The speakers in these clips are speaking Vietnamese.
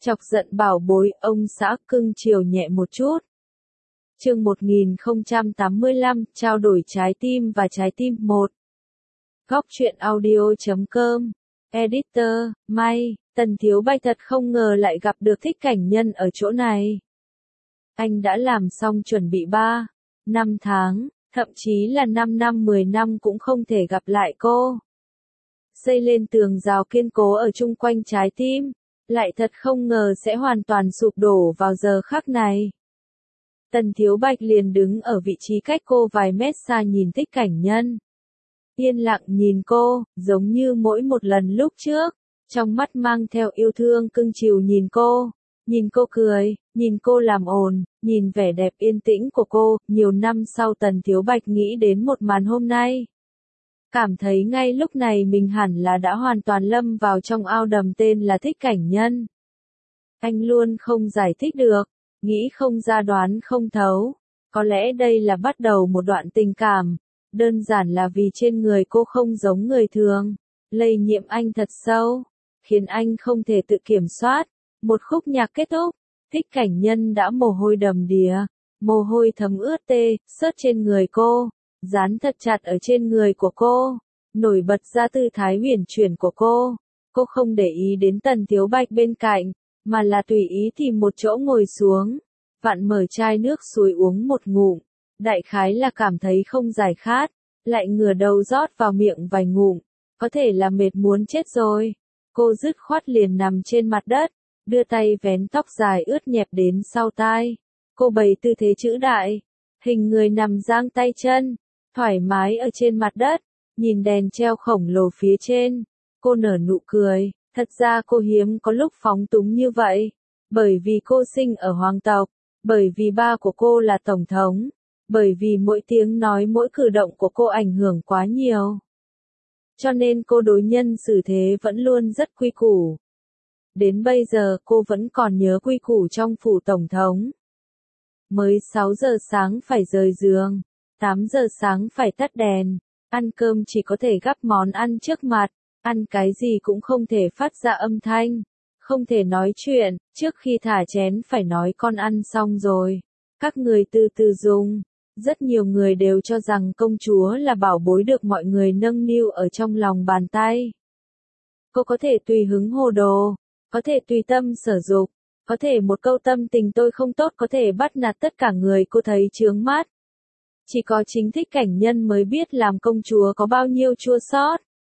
Chọc giận bảo bối, ông xã cưng chiều nhẹ một chút. Chương 1085, trao đổi trái tim và trái tim 1. Góc truyện audio.com. Editor, May, Tần Thiếu Bạch thật không ngờ lại gặp được Thích Cảnh Nhân ở chỗ này. Anh đã làm xong chuẩn bị 3, 5 tháng, thậm chí là 5 năm 10 năm cũng không thể gặp lại cô. Xây lên tường rào kiên cố ở chung quanh trái tim, lại thật không ngờ sẽ hoàn toàn sụp đổ vào giờ khắc này. Tần Thiếu Bạch liền đứng ở vị trí cách cô vài mét xa nhìn Thích Cảnh Nhân. Yên lặng nhìn cô, giống như mỗi một lần lúc trước, trong mắt mang theo yêu thương cưng chiều nhìn cô cười, nhìn cô làm ồn, nhìn vẻ đẹp yên tĩnh của cô. Nhiều năm sau Tần Thiếu Bạch nghĩ đến một màn hôm nay. Cảm thấy ngay lúc này mình hẳn là đã hoàn toàn lâm vào trong ao đầm tên là Thích Cảnh Nhân. Anh luôn không giải thích được, nghĩ không ra đoán không thấu. Có lẽ đây là bắt đầu một đoạn tình cảm, đơn giản là vì trên người cô không giống người thường, lây nhiễm anh thật sâu, khiến anh không thể tự kiểm soát. Một khúc nhạc kết thúc, Thích Cảnh Nhân đã mồ hôi đầm đìa, mồ hôi thấm ướt tê, xớt trên người cô, dán thật chặt ở trên người của cô, nổi bật ra tư thái huyền chuyển của cô. Cô không để ý đến Tần Thiếu Bạch bên cạnh, mà là tùy ý tìm một chỗ ngồi xuống, vặn mở chai nước suối uống một ngụm, đại khái là cảm thấy không giải khát, lại ngửa đầu rót vào miệng vài ngụm, có thể là mệt muốn chết rồi. Cô dứt khoát liền nằm trên mặt đất, đưa tay vén tóc dài ướt nhẹp đến sau tai. Cô bày tư thế chữ đại, hình người nằm giang tay chân, thoải mái ở trên mặt đất, nhìn đèn treo khổng lồ phía trên. Cô nở nụ cười, thật ra cô hiếm có lúc phóng túng như vậy, bởi vì cô sinh ở hoàng tộc, bởi vì ba của cô là tổng thống, bởi vì mỗi tiếng nói mỗi cử động của cô ảnh hưởng quá nhiều. Cho nên cô đối nhân xử thế vẫn luôn rất quy củ. Đến bây giờ cô vẫn còn nhớ quy củ trong phủ tổng thống. Mới 6 giờ sáng phải rời giường, 8 giờ sáng phải tắt đèn, ăn cơm chỉ có thể gắp món ăn trước mặt, ăn cái gì cũng không thể phát ra âm thanh, không thể nói chuyện, trước khi thả chén phải nói con ăn xong rồi, các người từ từ dùng. Rất nhiều người đều cho rằng công chúa là bảo bối được mọi người nâng niu ở trong lòng bàn tay. Cô có thể tùy hứng hồ đồ, có thể tùy tâm sở dục, có thể một câu tâm tình tôi không tốt có thể bắt nạt tất cả người cô thấy chướng mắt. Chỉ có chính Thích Cảnh Nhân mới biết làm công chúa có bao nhiêu chua xót.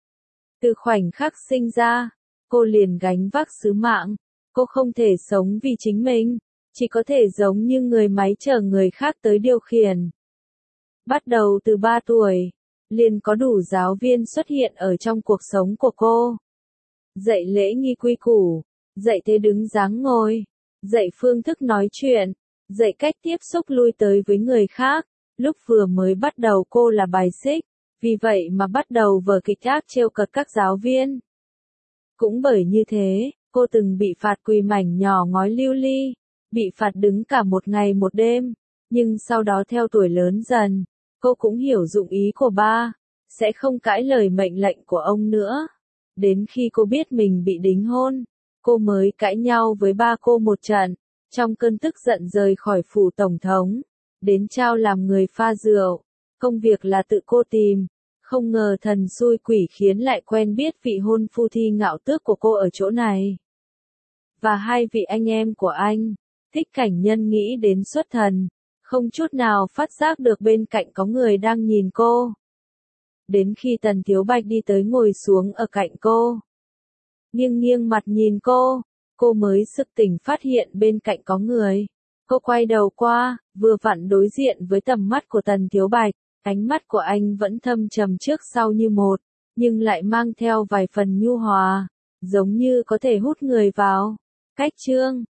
Từ khoảnh khắc sinh ra, cô liền gánh vác sứ mạng, cô không thể sống vì chính mình, chỉ có thể giống như người máy chờ người khác tới điều khiển. Bắt đầu từ 3 tuổi, liền có đủ giáo viên xuất hiện ở trong cuộc sống của cô. Dạy lễ nghi quy củ, dạy thế đứng dáng ngồi, dạy phương thức nói chuyện, dạy cách tiếp xúc lui tới với người khác. Lúc vừa mới bắt đầu cô là bài xích, vì vậy mà bắt đầu vở kịch ác trêu cợt các giáo viên. Cũng bởi như thế, cô từng bị phạt quỳ mảnh nhỏ ngói lưu ly, bị phạt đứng cả một ngày một đêm, nhưng sau đó theo tuổi lớn dần, cô cũng hiểu dụng ý của ba, sẽ không cãi lời mệnh lệnh của ông nữa. Đến khi cô biết mình bị đính hôn, cô mới cãi nhau với ba cô một trận, trong cơn tức giận rời khỏi phủ tổng thống, đến trao làm người pha rượu. Công việc là tự cô tìm, không ngờ thần xui quỷ khiến lại quen biết vị hôn phu thi ngạo tước của cô ở chỗ này. Và hai vị anh em của anh. Thích Cảnh Nhân nghĩ đến xuất thần, không chút nào phát giác được bên cạnh có người đang nhìn cô. Đến khi Tần Thiếu Bạch đi tới ngồi xuống ở cạnh cô, nghiêng nghiêng mặt nhìn cô mới sực tỉnh phát hiện bên cạnh có người. Cô quay đầu qua, vừa vặn đối diện với tầm mắt của Tần Thiếu Bạch, ánh mắt của anh vẫn thâm trầm trước sau như một, nhưng lại mang theo vài phần nhu hòa, giống như có thể hút người vào. Cách chương